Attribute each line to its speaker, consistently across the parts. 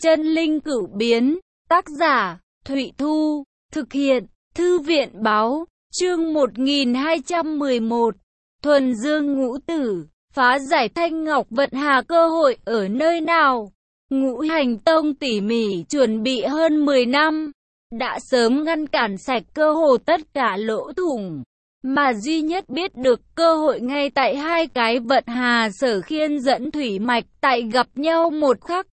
Speaker 1: Chân linh cửu biến, tác giả, Thụy Thu, thực hiện, Thư viện Báo, chương 1211, Thuần Dương Ngũ Tử, phá giải Thanh Ngọc Vận Hà cơ hội ở nơi nào? Ngũ Hành Tông tỉ mỉ chuẩn bị hơn 10 năm, đã sớm ngăn cản sạch cơ hồ tất cả lỗ thủng, mà duy nhất biết được cơ hội ngay tại hai cái Vận Hà Sở Khiên dẫn thủy mạch tại gặp nhau một khắc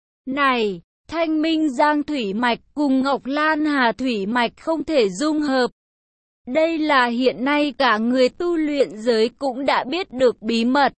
Speaker 1: này. Thanh Minh Giang thủy mạch cùng Ngọc Lan Hà thủy mạch không thể dung hợp. Đây là hiện nay cả người tu luyện giới cũng đã biết được bí mật.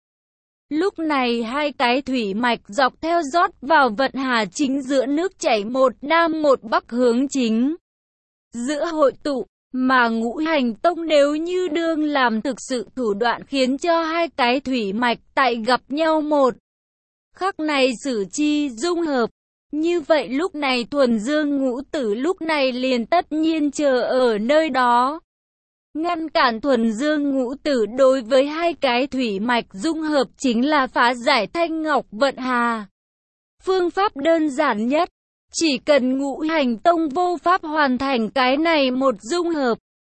Speaker 1: Lúc này hai cái thủy mạch dọc theo rót vào Vận Hà chính giữa nước chảy một nam một bắc hướng chính giữa hội tụ, mà Ngũ Hành Tông nếu như đương làm thực sự thủ đoạn khiến cho hai cái thủy mạch tại gặp nhau một khắc này sử chi dung hợp. Như vậy lúc này Thuần Dương Ngũ Tử lúc này liền tất nhiên chờ ở nơi đó, ngăn cản Thuần Dương Ngũ Tử đối với hai cái thủy mạch dung hợp chính là phá giải Thanh Ngọc Vận Hà. Phương pháp đơn giản nhất, chỉ cần Ngũ Hành Tông vô pháp hoàn thành cái này một dung hợp.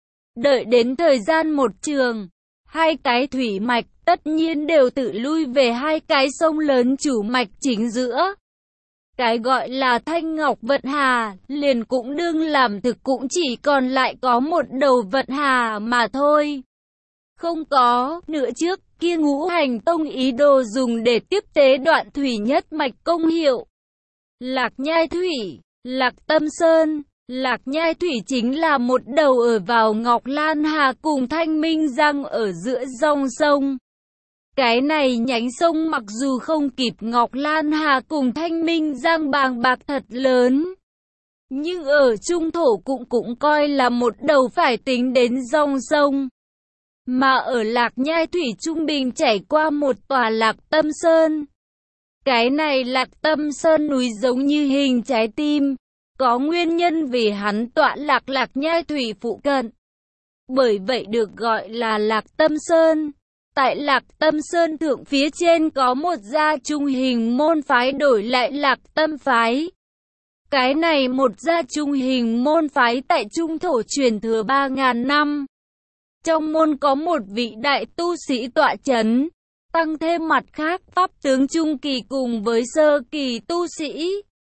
Speaker 1: Đợi đến thời gian một trường, hai cái thủy mạch tất nhiên đều tự lui về hai cái sông lớn chủ mạch chính giữa. Cái gọi là Thanh Ngọc Vận Hà, liền cũng đương làm thực cũng chỉ còn lại có một đầu Vận Hà mà thôi. Không có nữa trước kia Ngũ Hành Tông ý đồ dùng để tiếp tế đoạn thủy nhất mạch công hiệu. Lạc Nhai Thủy, Lạc Tâm Sơn, Lạc Nhai Thủy chính là một đầu ở vào Ngọc Lan Hà cùng Thanh Minh Giang ở giữa dòng sông. Cái này nhánh sông mặc dù không kịp Ngọc Lan Hà cùng Thanh Minh Giang bàng bạc thật lớn, nhưng ở trung thổ cũng coi là một đầu phải tính đến dòng sông. Mà ở Lạc Nhai Thủy trung bình chảy qua một tòa Lạc Tâm Sơn. Cái này Lạc Tâm Sơn núi giống như hình trái tim, có nguyên nhân vì hắn tọa lạc Lạc Nhai Thủy phụ cận. Bởi vậy được gọi là Lạc Tâm Sơn. Tại Lạc Tâm Sơn thượng phía trên có một gia trung hình môn phái đổi lại Lạc Tâm phái. Cái này một gia trung hình môn phái tại trung thổ truyền thừa 3.000 năm. Trong môn có một vị đại tu sĩ tọa chấn, tăng thêm mặt khác pháp tướng trung kỳ cùng với sơ kỳ tu sĩ.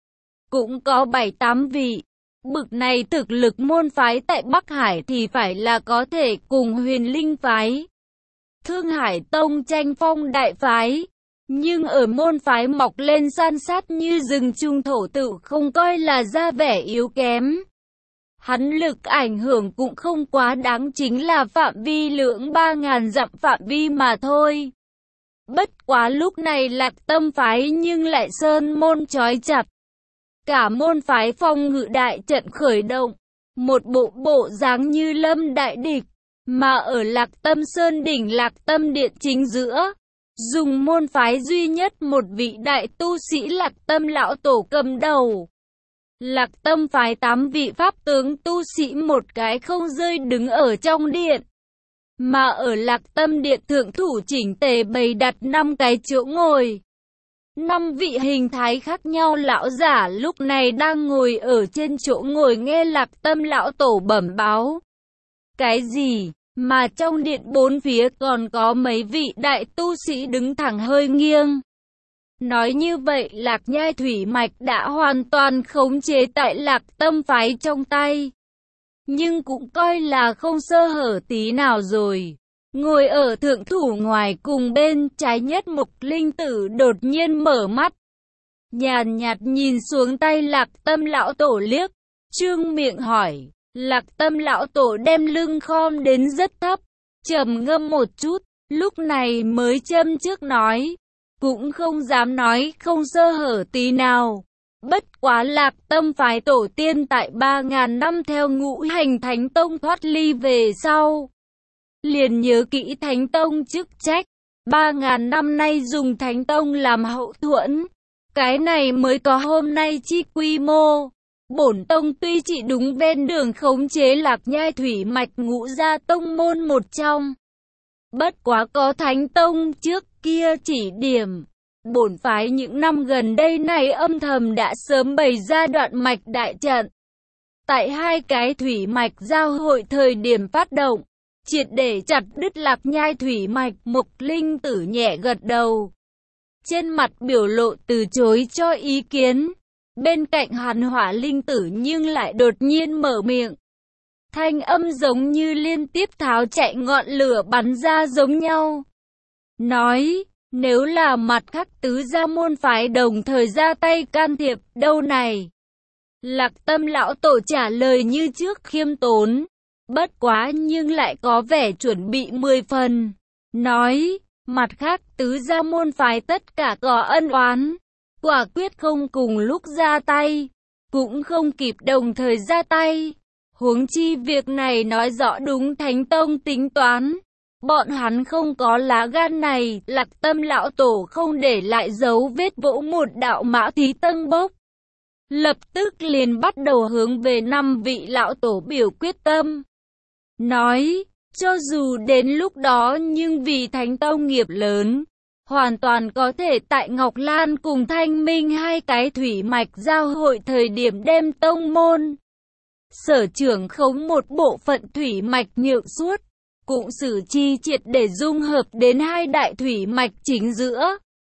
Speaker 1: Cũng có 7-8 vị. Bực này thực lực môn phái tại Bắc Hải thì phải là có thể cùng Huyền Linh phái, Thương Hải Tông tranh phong đại phái, nhưng ở môn phái mọc lên san sát như rừng trung thổ tự không coi là ra vẻ yếu kém. Hắn lực ảnh hưởng cũng không quá đáng, chính là phạm vi lưỡng 3.000 dặm phạm vi mà thôi. Bất quá lúc này Lạc Tâm phái nhưng lại sơn môn trói chặt. Cả môn phái phòng ngự đại trận khởi động, một bộ dáng như lâm đại địch. Mà ở Lạc Tâm Sơn đỉnh Lạc Tâm Điện chính giữa, dùng môn phái duy nhất một vị đại tu sĩ Lạc Tâm Lão Tổ cầm đầu. Lạc Tâm phái 8 vị pháp tướng tu sĩ một cái không rơi đứng ở trong điện. Mà ở Lạc Tâm Điện thượng thủ chỉnh tề bày đặt 5 cái chỗ ngồi. 5 vị hình thái khác nhau lão giả lúc này đang ngồi ở trên chỗ ngồi nghe Lạc Tâm Lão Tổ bẩm báo. Cái gì? Mà trong điện bốn phía còn có mấy vị đại tu sĩ đứng thẳng hơi nghiêng. Nói như vậy Lạc Nhai thủy mạch đã hoàn toàn khống chế tại Lạc Tâm phái trong tay. Nhưng cũng coi là không sơ hở tí nào rồi. Ngồi ở thượng thủ ngoài cùng bên trái nhất Mục Linh Tử đột nhiên mở mắt, nhàn nhạt nhìn xuống tay Lạc Tâm Lão Tổ liếc, trương miệng hỏi. Lạc Tâm Lão Tổ đem lưng khom đến rất thấp, trầm ngâm một chút, lúc này mới châm trước nói, cũng không dám nói không sơ hở tí nào. Bất quá Lạc Tâm phái tổ tiên tại 3.000 năm theo Ngũ Hành Thánh Tông thoát ly về sau, liền nhớ kỹ Thánh Tông chức trách, 3.000 năm nay dùng Thánh Tông làm hậu thuẫn, cái này mới có hôm nay chi quy mô. Bổn tông tuy chỉ đúng ven đường khống chế Lạc Nhai thủy mạch ngũ gia tông môn một trong, bất quá có Thánh Tông trước kia chỉ điểm, Bổn phái những năm gần đây này âm thầm đã sớm bày ra đoạn mạch đại trận. Tại hai cái thủy mạch giao hội thời điểm phát động, triệt để chặt đứt Lạc Nhai thủy mạch. Mộc Linh Tử nhẹ gật đầu, trên mặt biểu lộ từ chối cho ý kiến. Bên cạnh hắn Hỏa Linh Tử nhưng lại đột nhiên mở miệng. Thanh âm giống như liên tiếp tháo chạy ngọn lửa bắn ra giống nhau. Nói, nếu là mặt khác tứ gia môn phái đồng thời ra tay can thiệp, đâu này? Lạc Tâm lão tổ trả lời như trước khiêm tốn, bất quá nhưng lại có vẻ chuẩn bị 10 phần. Nói, mặt khác tứ gia môn phái tất cả có ân oán, quả quyết không cùng lúc ra tay, cũng không kịp đồng thời ra tay. Huống chi việc này nói rõ đúng Thánh Tông tính toán. Bọn hắn không có lá gan này. Lạc Tâm lão tổ không để lại dấu vết vỗ một đạo mã thí tân bốc, lập tức liền bắt đầu hướng về 5 vị lão tổ biểu quyết tâm. Nói, cho dù đến lúc đó nhưng vì Thánh Tông nghiệp lớn, hoàn toàn có thể tại Ngọc Lan cùng Thanh Minh hai cái thủy mạch giao hội thời điểm đem tông môn sở trưởng khống một bộ phận thủy mạch nhượng suốt, cũng xử chi triệt để dung hợp đến hai đại thủy mạch chính giữa.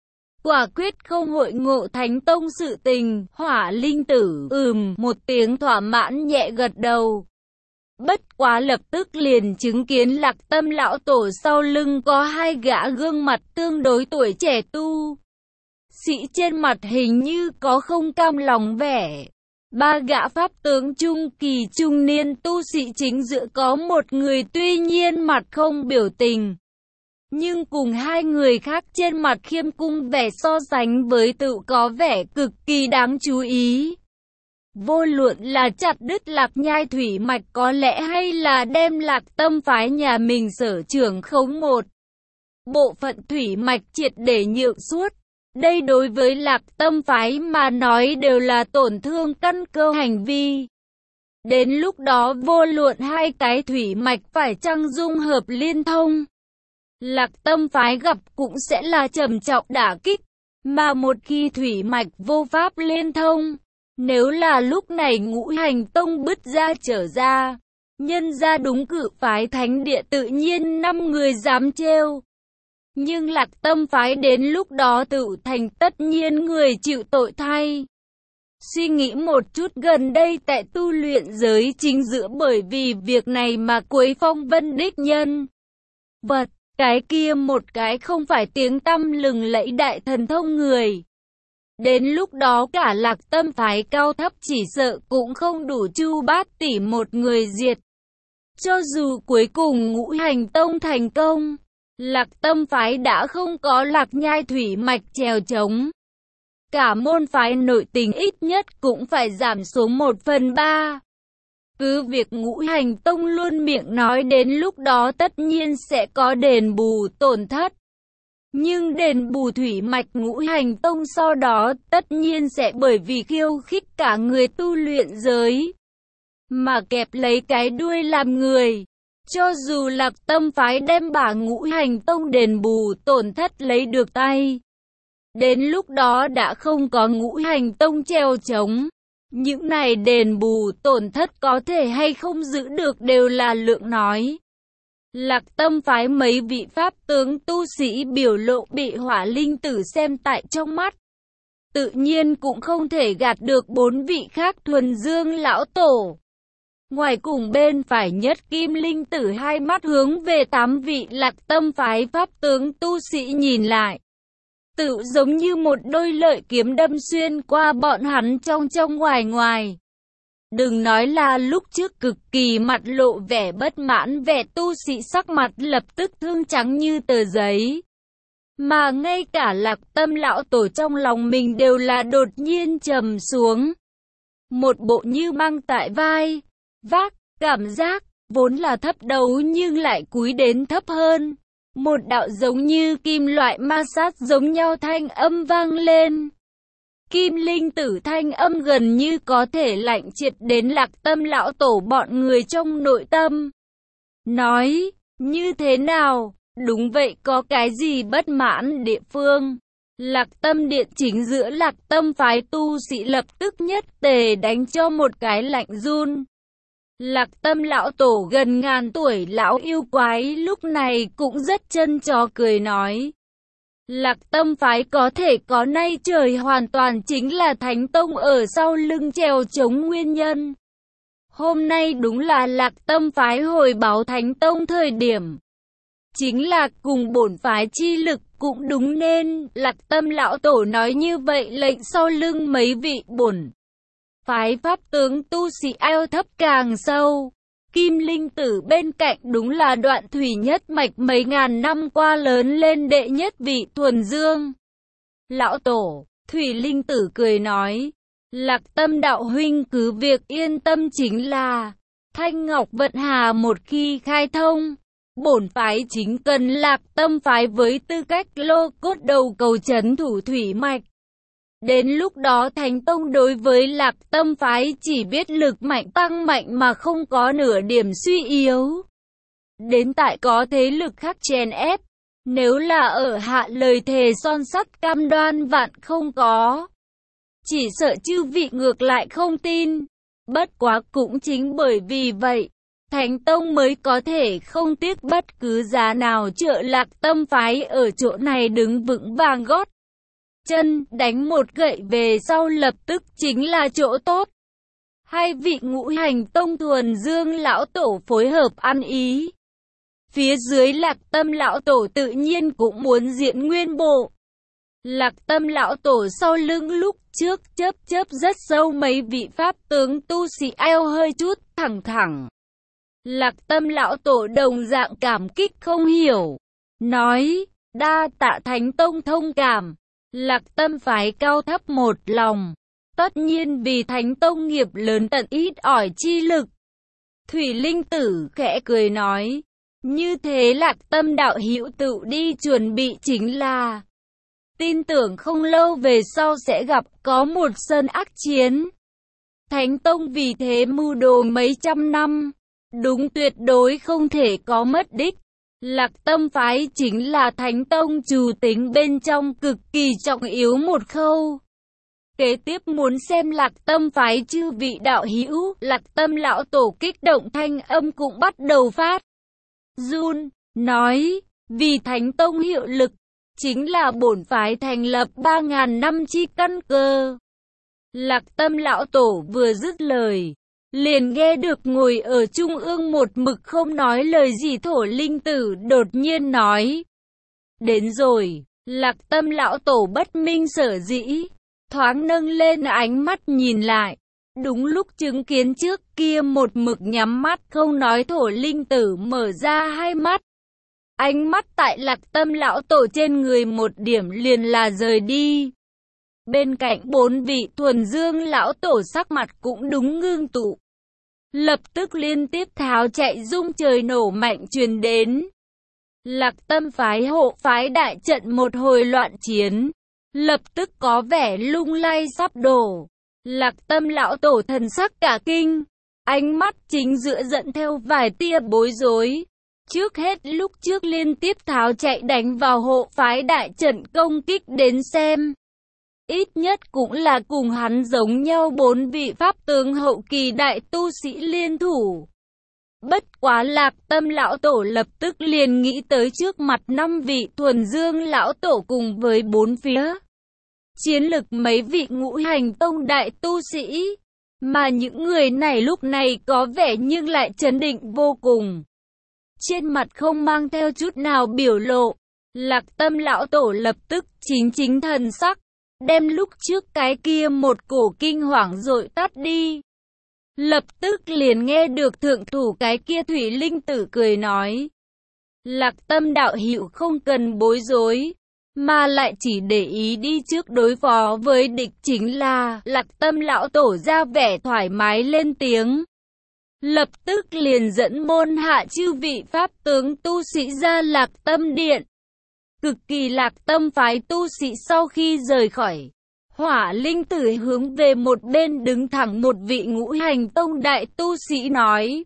Speaker 1: Quả quyết không hội ngộ Thánh Tông sự tình. Hỏa Linh Tử một tiếng thỏa mãn nhẹ gật đầu. Bất quá lập tức liền chứng kiến Lạc Tâm lão tổ sau lưng có hai gã gương mặt tương đối tuổi trẻ tu sĩ, trên mặt hình như có không cam lòng vẻ. Ba gã pháp tướng trung kỳ trung niên tu sĩ chính giữa có một người tuy nhiên mặt không biểu tình, nhưng cùng hai người khác trên mặt khiêm cung vẻ so sánh với tự có vẻ cực kỳ đáng chú ý. Vô luận là chặt đứt Lạc Nhai thủy mạch có lẽ hay là đem Lạc Tâm phái nhà mình sở trưởng khống một bộ phận thủy mạch triệt để nhượng suốt, đây đối với Lạc Tâm phái mà nói đều là tổn thương căn cơ hành vi. Đến lúc đó vô luận hai cái thủy mạch phải chăng dung hợp liên thông, Lạc Tâm phái gặp cũng sẽ là trầm trọng đả kích. Mà một khi thủy mạch vô pháp liên thông, nếu là lúc này Ngũ Hành Tông bứt ra trở ra, nhân ra đúng cử phái thánh địa tự nhiên 5 người dám trêu. Nhưng Lạc Tâm phái đến lúc đó tự thành tất nhiên người chịu tội thay. Suy nghĩ một chút, gần đây tại tu luyện giới chính giữa bởi vì việc này mà Quế Phong Vân đích nhân vật, cái kia một cái không phải tiếng tăm lừng lẫy đại thần thông người. Đến lúc đó cả Lạc Tâm phái cao thấp chỉ sợ cũng không đủ Chu Bát tỷ một người diệt. Cho dù cuối cùng Ngũ Hành Tông thành công, Lạc Tâm phái đã không có Lạc Nhai thủy mạch chèo chống. Cả môn phái nội tình ít nhất cũng phải giảm xuống 1/3. Cứ việc Ngũ Hành Tông luôn miệng nói đến lúc đó tất nhiên sẽ có đền bù tổn thất. Nhưng đền bù thủy mạch Ngũ Hành Tông sau đó tất nhiên sẽ bởi vì khiêu khích cả người tu luyện giới mà kẹp lấy cái đuôi làm người. Cho dù Lạc Tâm phái đem bả Ngũ Hành Tông đền bù tổn thất lấy được tay, đến lúc đó đã không có Ngũ Hành Tông treo chống. Những này đền bù tổn thất có thể hay không giữ được đều là lượng nói. Lạc Tâm phái mấy vị pháp tướng tu sĩ biểu lộ bị Hỏa Linh Tử xem tại trong mắt, tự nhiên cũng không thể gạt được 4 vị khác Thuần Dương lão tổ. Ngoài cùng bên phải nhất Kim Linh Tử hai mắt hướng về 8 vị Lạc Tâm phái pháp tướng tu sĩ nhìn lại, tự giống như một đôi lợi kiếm đâm xuyên qua bọn hắn trong ngoài ngoài. Đừng nói là lúc trước cực kỳ mặt lộ vẻ bất mãn, vẻ tu sĩ sắc mặt lập tức thương trắng như tờ giấy. Mà ngay cả Lạc Tâm lão tổ trong lòng mình đều là đột nhiên trầm xuống. Một bộ như mang tại vai, vác, cảm giác, vốn là thấp đầu nhưng lại cúi đến thấp hơn. Một đạo giống như kim loại ma sát giống nhau thanh âm vang lên. Kim Linh Tử thanh âm gần như có thể lạnh triệt đến Lạc Tâm lão tổ bọn người trong nội tâm. Nói, như thế nào? Đúng vậy, có cái gì bất mãn địa phương? Lạc Tâm điện chính giữa Lạc Tâm phái tu sĩ lập tức nhất tề đánh cho một cái lạnh run. Lạc Tâm lão tổ gần ngàn tuổi lão yêu quái lúc này cũng rất chân chó cười nói. Lạc Tâm phái có thể có nay trời hoàn toàn chính là Thánh Tông ở sau lưng trèo chống nguyên nhân. Hôm nay đúng là Lạc Tâm phái hồi báo Thánh Tông thời điểm. Chính là cùng bổn phái chi lực cũng đúng nên Lạc Tâm lão tổ nói như vậy lệnh sau lưng mấy vị bổn phái pháp tướng tu sĩ ao thấp càng sâu. Kim Linh Tử bên cạnh đúng là Đoạn Thủy nhất mạch mấy ngàn năm qua lớn lên đệ nhất vị thuần dương. Lão tổ, Thủy Linh Tử cười nói, Lạc Tâm đạo huynh cứ việc yên tâm, chính là Thanh Ngọc Vận Hà một khi khai thông, bổn phái chính cần Lạc Tâm phái với tư cách lô cốt đầu cầu trấn thủ thủy mạch. Đến lúc đó Thánh Tông đối với Lạc Tâm phái chỉ biết lực mạnh tăng mạnh mà không có nửa điểm suy yếu. Đến tại có thế lực khác chèn ép, nếu là ở hạ lời thề son sắt cam đoan vạn không có. Chỉ sợ chư vị ngược lại không tin. Bất quá cũng chính bởi vì vậy, Thánh Tông mới có thể không tiếc bất cứ giá nào trợ Lạc Tâm phái ở chỗ này đứng vững vàng gót chân, đánh một gậy về sau lập tức chính là chỗ tốt. Hai vị Ngũ Hành Tông thuần dương lão tổ phối hợp ăn ý. Phía dưới Lạc Tâm lão tổ tự nhiên cũng muốn diện nguyên bộ. Lạc Tâm lão tổ sau lưng lúc trước chớp rất sâu mấy vị pháp tướng tu sĩ eo hơi chút thẳng thẳng. Lạc Tâm lão tổ đồng dạng cảm kích không hiểu, nói, đa tạ Thánh Tông thông cảm. Lạc Tâm phái cao thấp một lòng, tất nhiên vì Thánh Tông nghiệp lớn tận ít ỏi chi lực. Thủy Linh Tử khẽ cười nói, như thế Lạc Tâm đạo hữu tự đi chuẩn bị chính là. Tin tưởng không lâu về sau sẽ gặp có một sân ác chiến. Thánh Tông vì thế mưu đồ mấy trăm năm, đúng tuyệt đối không thể có mất đích. Lạc Tâm phái chính là Thánh Tông trù tính bên trong cực kỳ trọng yếu một khâu. Kế tiếp muốn xem Lạc Tâm phái chư vị đạo hữu, Lạc Tâm lão tổ kích động thanh âm cũng bắt đầu phát run, nói, vì Thánh Tông hiệu lực, chính là bổn phái thành lập 3.000 năm chi căn cơ. Lạc Tâm lão tổ vừa dứt lời, liền nghe được ngồi ở trung ương một mực không nói lời gì Thổ Linh Tử đột nhiên nói. Đến rồi, Lạc Tâm lão tổ bất minh sở dĩ, thoáng nâng lên ánh mắt nhìn lại. Đúng lúc chứng kiến trước kia một mực nhắm mắt không nói Thổ Linh Tử mở ra hai mắt. Ánh mắt tại Lạc Tâm lão tổ trên người một điểm liền là rời đi. Bên cạnh bốn vị thuần dương lão tổ sắc mặt cũng đúng ngưng tụ. Lập tức liên tiếp tháo chạy rung trời nổ mạnh truyền đến. Lạc Tâm phái hộ phái đại trận một hồi loạn chiến, lập tức có vẻ lung lay sắp đổ. Lạc Tâm lão tổ thần sắc cả kinh, ánh mắt chính giữa dẫn theo vài tia bối rối. Trước hết lúc trước liên tiếp tháo chạy đánh vào hộ phái đại trận công kích đến xem. Ít nhất cũng là cùng hắn giống nhau bốn vị pháp tướng hậu kỳ đại tu sĩ liên thủ. Bất quá Lạc Tâm lão tổ lập tức liền nghĩ tới trước mặt 5 vị thuần dương lão tổ cùng với bốn phía chiến lực mấy vị Ngũ Hành Tông đại tu sĩ. Mà những người này lúc này có vẻ nhưng lại trấn định vô cùng. Trên mặt không mang theo chút nào biểu lộ. Lạc Tâm lão tổ lập tức chính thần sắc, đem lúc trước cái kia một cổ kinh hoàng dội tắt đi. Lập tức liền nghe được thượng thủ cái kia Thủy Linh Tử cười nói. Lạc Tâm đạo hữu không cần bối rối, mà lại chỉ để ý đi trước đối phó với địch chính là. Lạc Tâm lão tổ ra vẻ thoải mái lên tiếng. Lập tức liền dẫn môn hạ chư vị pháp tướng tu sĩ ra Lạc Tâm điện. Cực kỳ Lạc Tâm phái tu sĩ sau khi rời khỏi, Hỏa Linh Tử hướng về một bên đứng thẳng một vị Ngũ Hành Tông đại tu sĩ nói.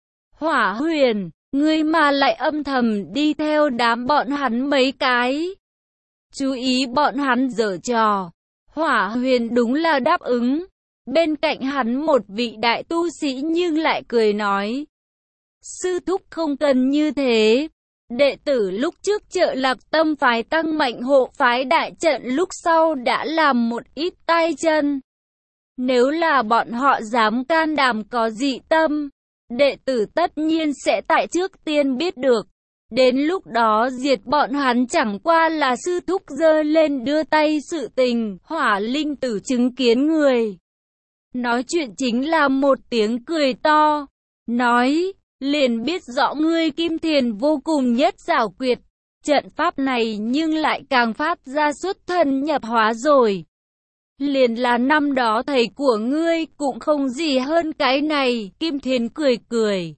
Speaker 1: Hỏa Huyền, ngươi mà lại âm thầm đi theo đám bọn hắn mấy cái. chú ý bọn hắn giở trò. Hỏa Huyền đúng là đáp ứng. Bên cạnh hắn một vị đại tu sĩ nhưng lại cười nói: sư thúc không cần như thế. Đệ tử lúc trước trợ Lạc Tâm phái tăng mạnh hộ phái đại trận, lúc sau đã làm một ít tay chân. Nếu là bọn họ dám can đảm có dị tâm, đệ tử tất nhiên sẽ tại trước tiên biết được. Đến lúc đó diệt bọn hắn chẳng qua là sư thúc giơ lên đưa tay sự tình. Hỏa Linh Tử chứng kiến người nói chuyện chính là một tiếng cười to, nói: liền biết rõ ngươi Kim Thiền vô cùng nhất giảo quyệt. Trận pháp này nhưng lại càng phát ra xuất thân nhập hóa rồi. Liền là năm đó thầy của ngươi cũng không gì hơn cái này. Kim Thiền cười cười,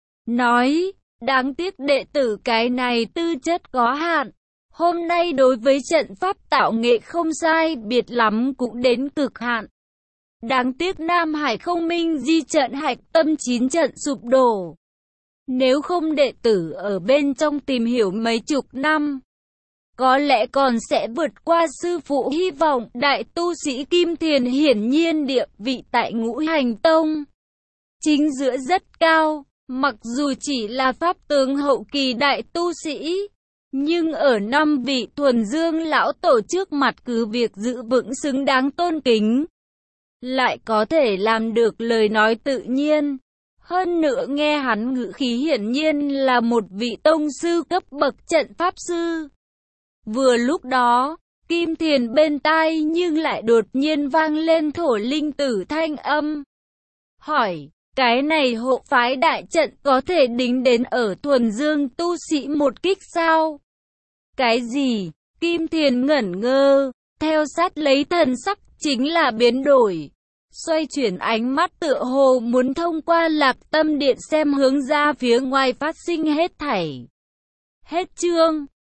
Speaker 1: nói: đáng tiếc đệ tử cái này tư chất có hạn. Hôm nay đối với trận pháp tạo nghệ không sai biệt lắm cũng đến cực hạn. Đáng tiếc Nam Hải Không Minh Di trận hạch tâm 9 trận sụp đổ. Nếu không đệ tử ở bên trong tìm hiểu mấy chục năm, có lẽ còn sẽ vượt qua sư phụ. Hy vọng đại tu sĩ Kim Thiền hiển nhiên địa vị tại Ngũ Hành Tông chính giữa rất cao. Mặc dù chỉ là pháp tướng hậu kỳ đại tu sĩ, nhưng ở 5 vị thuần dương lão tổ trước mặt cứ việc giữ vững xứng đáng tôn kính, lại có thể làm được lời nói tự nhiên. Hơn nữa nghe hắn ngữ khí hiển nhiên là một vị tông sư cấp bậc trận pháp sư. Vừa lúc đó, Kim Thiền bên tai nhưng lại đột nhiên vang lên Thổ Linh Tử thanh âm, hỏi: cái này hộ phái đại trận có thể đính đến ở thuần dương tu sĩ một kích sao? Cái gì? Kim Thiền ngẩn ngơ, theo sát lấy thần sắc chính là biến đổi. Xoay chuyển ánh mắt tựa hồ muốn thông qua Lạc Tâm Điện xem hướng ra phía ngoài phát sinh hết thảy. Hết chương.